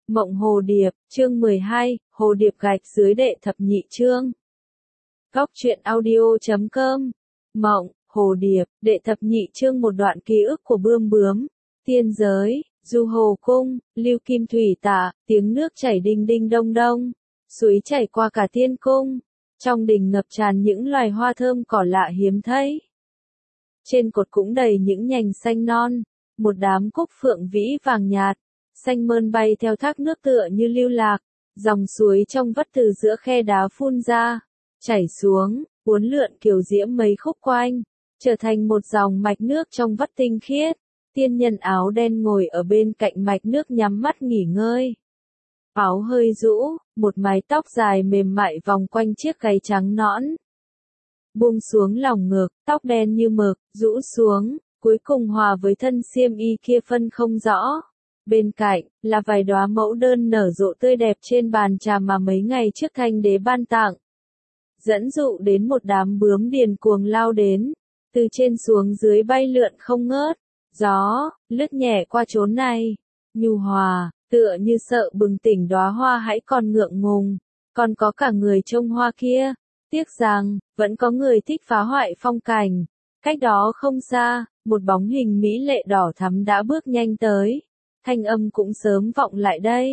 Mộng Hồ Điệp, chương 12, Hồ Điệp gạch dưới đệ thập nhị chương. Góc truyện audio.com. Mộng, Hồ Điệp, đệ thập nhị chương, một đoạn ký ức của Bươm Bướm. Tiên giới, Du Hồ Cung, lưu kim thủy tạ, tiếng nước chảy đinh đinh đông đông. Suối chảy qua cả tiên cung. Trong đình ngập tràn những loài hoa thơm cỏ lạ hiếm thấy. Trên cột cũng đầy những nhành xanh non. Một đám cúc phượng vĩ vàng nhạt, xanh mơn bay theo thác nước tựa như lưu lạc. Dòng suối trong vắt từ giữa khe đá phun ra, chảy xuống, uốn lượn kiểu diễm mấy khúc quanh, trở thành một dòng mạch nước trong vắt tinh khiết. Tiên nhân áo đen ngồi ở bên cạnh mạch nước nhắm mắt nghỉ ngơi. Áo hơi rũ, một mái tóc dài mềm mại vòng quanh chiếc gáy trắng nõn. Buông xuống lòng ngực, tóc đen như mực, rũ xuống, cuối cùng hòa với thân xiêm y kia phân không rõ. Bên cạnh, là vài đóa mẫu đơn nở rộ tươi đẹp trên bàn trà mà mấy ngày trước Thanh Đế ban tặng. Dẫn dụ đến một đám bướm điền cuồng lao đến, từ trên xuống dưới bay lượn không ngớt. Gió, lướt nhẹ qua chốn này, nhu hòa, tựa như sợ bừng tỉnh đóa hoa hãy còn ngượng ngùng. Còn có cả người trông hoa kia, tiếc rằng, vẫn có người thích phá hoại phong cảnh. Cách đó không xa, một bóng hình mỹ lệ đỏ thắm đã bước nhanh tới. Thanh âm cũng sớm vọng lại đây.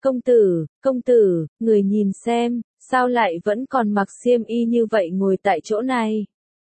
Công tử, người nhìn xem, sao lại vẫn còn mặc xiêm y như vậy ngồi tại chỗ này?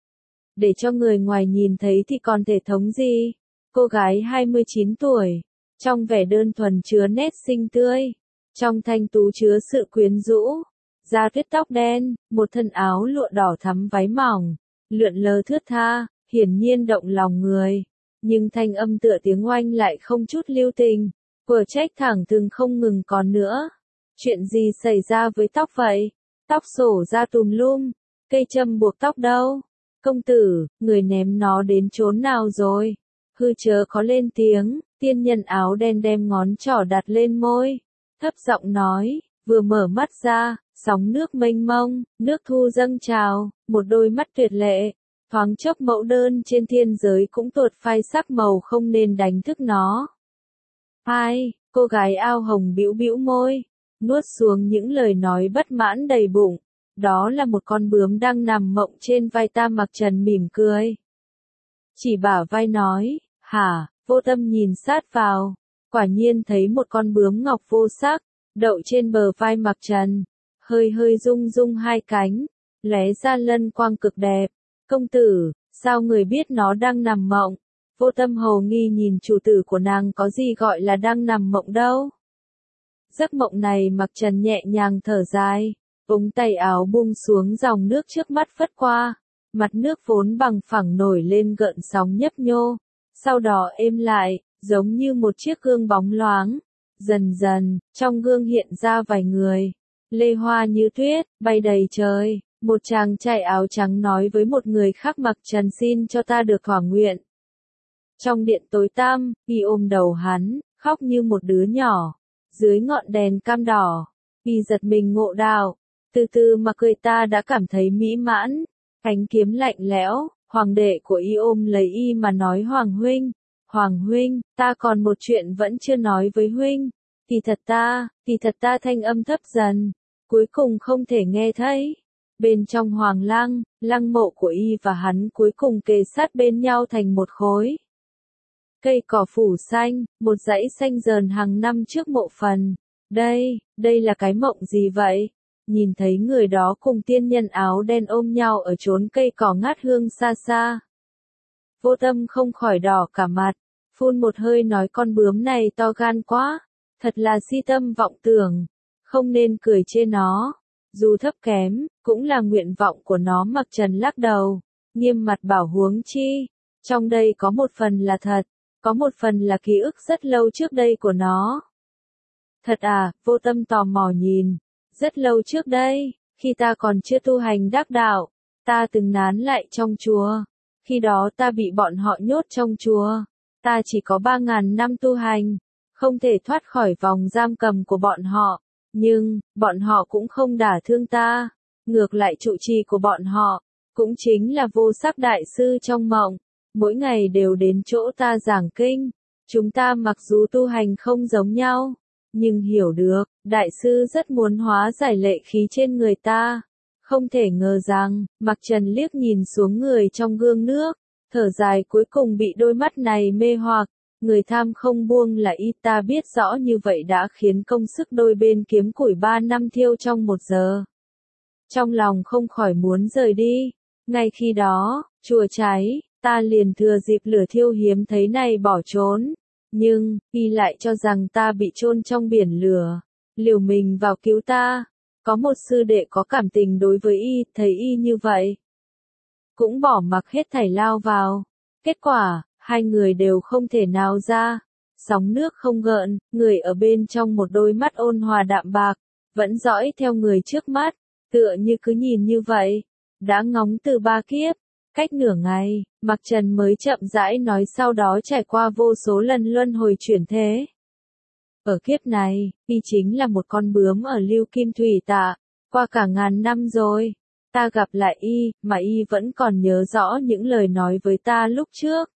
Để cho người ngoài nhìn thấy thì còn thể thống gì? Cô gái 29 tuổi, trong vẻ đơn thuần chứa nét xinh tươi, trong thanh tú chứa sự quyến rũ, da tuyết tóc đen, một thân áo lụa đỏ thắm váy mỏng, lượn lờ thướt tha, hiển nhiên động lòng người. Nhưng thanh âm tựa tiếng oanh lại không chút lưu tình, của trách thẳng thừng không ngừng còn nữa. Chuyện gì xảy ra với tóc vậy? Tóc xổ ra tùm lum, cây châm buộc tóc đâu? Công tử, người ném nó đến chốn nào rồi? Hư chớ có lên tiếng, tiên nhân áo đen đem ngón trỏ đặt lên môi, thấp giọng nói, vừa mở mắt ra, sóng nước mênh mông, nước thu dâng trào, một đôi mắt tuyệt lệ. Thoáng chốc mẫu đơn trên thiên giới cũng tuột phai sắc màu không nên đánh thức nó. Hai, cô gái ao hồng bĩu bĩu môi, nuốt xuống những lời nói bất mãn đầy bụng. Đó là một con bướm đang nằm mộng trên vai Tam Mặc Trần mỉm cười. Chỉ bả vai nói, hả, Vô Tâm nhìn sát vào, quả nhiên thấy một con bướm ngọc vô sắc, đậu trên bờ vai Mặc Trần, hơi hơi rung rung hai cánh, lóe ra lân quang cực đẹp. Công tử, sao người biết nó đang nằm mộng? Vô Tâm hầu nghi nhìn chủ tử của nàng, có gì gọi là đang nằm mộng đâu. Giấc mộng này Mặc Trần nhẹ nhàng thở dài, ống tay áo buông xuống, dòng nước trước mắt phất qua, mặt nước vốn bằng phẳng nổi lên gợn sóng nhấp nhô, sau đó êm lại, giống như một chiếc gương bóng loáng. Dần dần, trong gương hiện ra vài người, lê hoa như tuyết, bay đầy trời. Một chàng trai áo trắng nói với một người khác, Mặc Trần xin cho ta được thỏa nguyện. Trong điện tối tăm, y ôm đầu hắn, khóc như một đứa nhỏ. Dưới ngọn đèn cam đỏ, y giật mình ngộ đạo. Từ từ mà cười, ta đã cảm thấy mỹ mãn. Cánh kiếm lạnh lẽo, hoàng đệ của y ôm lấy y mà nói, Hoàng huynh, ta còn một chuyện vẫn chưa nói với huynh. Thì thật ta, thanh âm thấp dần, cuối cùng không thể nghe thấy. Bên trong hoàng lăng mộ của y và hắn cuối cùng kề sát bên nhau thành một khối. Cây cỏ phủ xanh, một dãy xanh dờn hàng năm trước mộ phần. Đây là cái mộng gì vậy? Nhìn thấy người đó cùng tiên nhân áo đen ôm nhau ở chốn cây cỏ ngát hương xa xa. Vô Tâm không khỏi đỏ cả mặt, phun một hơi nói, con bướm này to gan quá, thật là si tâm vọng tưởng, không nên cười chê nó. Dù thấp kém, cũng là nguyện vọng của nó. Mặc Trần lắc đầu, nghiêm mặt bảo, huống chi, trong đây có một phần là thật, có một phần là ký ức rất lâu trước đây của nó. Thật à? Vô Tâm tò mò nhìn. Rất lâu trước đây, khi ta còn chưa tu hành đắc đạo, ta từng nán lại trong chùa. Khi đó ta bị bọn họ nhốt trong chùa. Ta chỉ có 3.000 năm tu hành, không thể thoát khỏi vòng giam cầm của bọn họ. Nhưng, bọn họ cũng không đả thương ta. Ngược lại trụ trì của bọn họ, cũng chính là Vô Sắc đại sư trong mộng, mỗi ngày đều đến chỗ ta giảng kinh. Chúng ta mặc dù tu hành không giống nhau, nhưng hiểu được, đại sư rất muốn hóa giải lệ khí trên người ta. Không thể ngờ rằng, Mặc Trần liếc nhìn xuống người trong gương nước, thở dài cuối cùng bị đôi mắt này mê hoặc. Người tham không buông là y, ta biết rõ như vậy đã khiến công sức đôi bên kiếm củi 3 năm thiêu trong 1 giờ. Trong lòng không khỏi muốn rời đi. Ngay khi đó, chùa cháy, ta liền thừa dịp lửa thiêu hiếm thấy này bỏ trốn. Nhưng, y lại cho rằng ta bị chôn trong biển lửa, liều mình vào cứu ta. Có một sư đệ có cảm tình đối với y, thấy y như vậy, cũng bỏ mặc hết thảy lao vào. Kết quả, hai người đều không thể nào ra. Sóng nước không gợn, người ở bên trong một đôi mắt ôn hòa đạm bạc, vẫn dõi theo người trước mắt, tựa như cứ nhìn như vậy. Đã ngóng từ 3 kiếp, cách nửa ngày, Mặc Trần mới chậm rãi nói sau đó trải qua vô số lần luân hồi chuyển thế. Ở kiếp này, y chính là một con bướm ở Lưu Kim Thủy Tạ, qua cả ngàn năm rồi. Ta gặp lại y, mà y vẫn còn nhớ rõ những lời nói với ta lúc trước.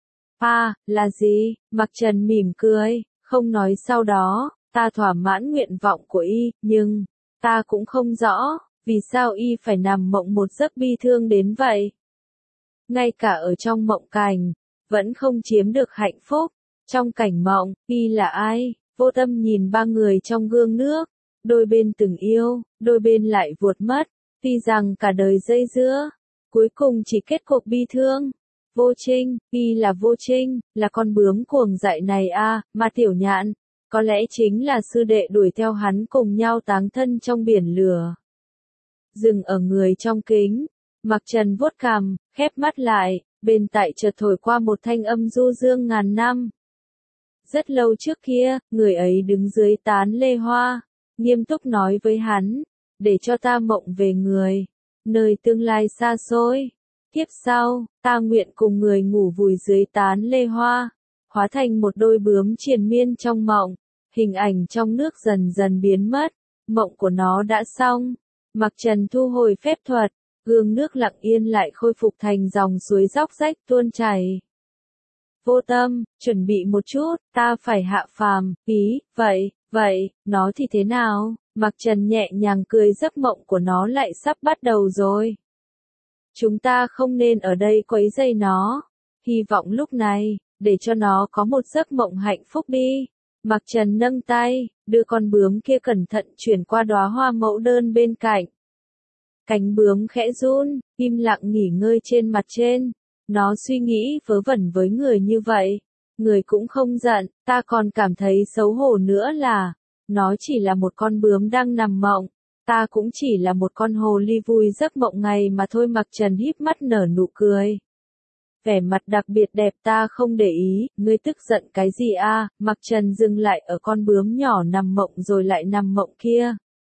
Là gì? Mặc Trần mỉm cười, không nói sau đó, ta thỏa mãn nguyện vọng của y, nhưng, ta cũng không rõ, vì sao y phải nằm mộng một giấc bi thương đến vậy. Ngay cả ở trong mộng cảnh, vẫn không chiếm được hạnh phúc. Trong cảnh mộng, y là ai? Vô Tâm nhìn 3 người trong gương nước, đôi bên từng yêu, đôi bên lại vuột mất, tuy rằng cả đời dây dưa, cuối cùng chỉ kết cục bi thương. Vô Trinh, y là Vô Trinh, là con bướm cuồng dại này mà Tiểu Nhạn, có lẽ chính là sư đệ đuổi theo hắn cùng nhau táng thân trong biển lửa. Dừng ở người trong kính, Mặc Trần vuốt cằm, khép mắt lại, bên tai chợt thổi qua một thanh âm du dương ngàn năm. Rất lâu trước kia, người ấy đứng dưới tán lê hoa, nghiêm túc nói với hắn, để cho ta mộng về người, nơi tương lai xa xôi. Kiếp sau, ta nguyện cùng người ngủ vùi dưới tán lê hoa, hóa thành một đôi bướm triền miên trong mộng, hình ảnh trong nước dần dần biến mất, mộng của nó đã xong. Mặc Trần thu hồi phép thuật, gương nước lặng yên lại khôi phục thành dòng suối róc rách tuôn chảy. Vô Tâm, chuẩn bị một chút, ta phải hạ phàm, vậy, nó thì thế nào? Mặc Trần nhẹ nhàng cười, giấc mộng của nó lại sắp bắt đầu rồi. Chúng ta không nên ở đây quấy rầy nó, hy vọng lúc này, để cho nó có một giấc mộng hạnh phúc đi. Mặc Trần nâng tay, đưa con bướm kia cẩn thận chuyển qua đóa hoa mẫu đơn bên cạnh. Cánh bướm khẽ run, im lặng nghỉ ngơi trên mặt trên. Nó suy nghĩ vớ vẩn với người như vậy. Người cũng không giận, ta còn cảm thấy xấu hổ nữa là, nó chỉ là một con bướm đang nằm mộng. Ta cũng chỉ là một con hồ ly vui giấc mộng ngày mà thôi. Mặc Trần híp mắt nở nụ cười. Vẻ mặt đặc biệt đẹp, ta không để ý, ngươi tức giận cái gì Mặc Trần dừng lại ở con bướm nhỏ nằm mộng rồi lại nằm mộng kia.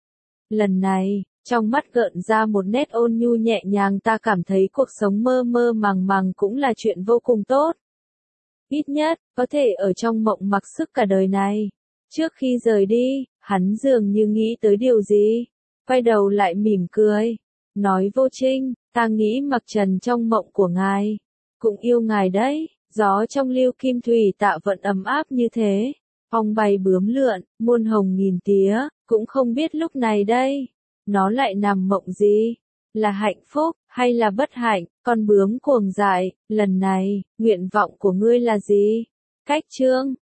Lần này, trong mắt gợn ra một nét ôn nhu nhẹ nhàng, ta cảm thấy cuộc sống mơ mơ màng màng cũng là chuyện vô cùng tốt. Ít nhất, có thể ở trong mộng mặc sức cả đời này. Trước khi rời đi, hắn dường như nghĩ tới điều gì, quay đầu lại mỉm cười, nói Vô Trinh, ta nghĩ Mặc Trần trong mộng của ngài, cũng yêu ngài đấy. Gió trong Lưu Kim Thủy Tạ vận ấm áp như thế, phong bay bướm lượn, muôn hồng nghìn tía, cũng không biết lúc này đây, nó lại nằm mộng gì, là hạnh phúc, hay là bất hạnh. Con bướm cuồng dại, lần này, nguyện vọng của ngươi là gì? Cách chương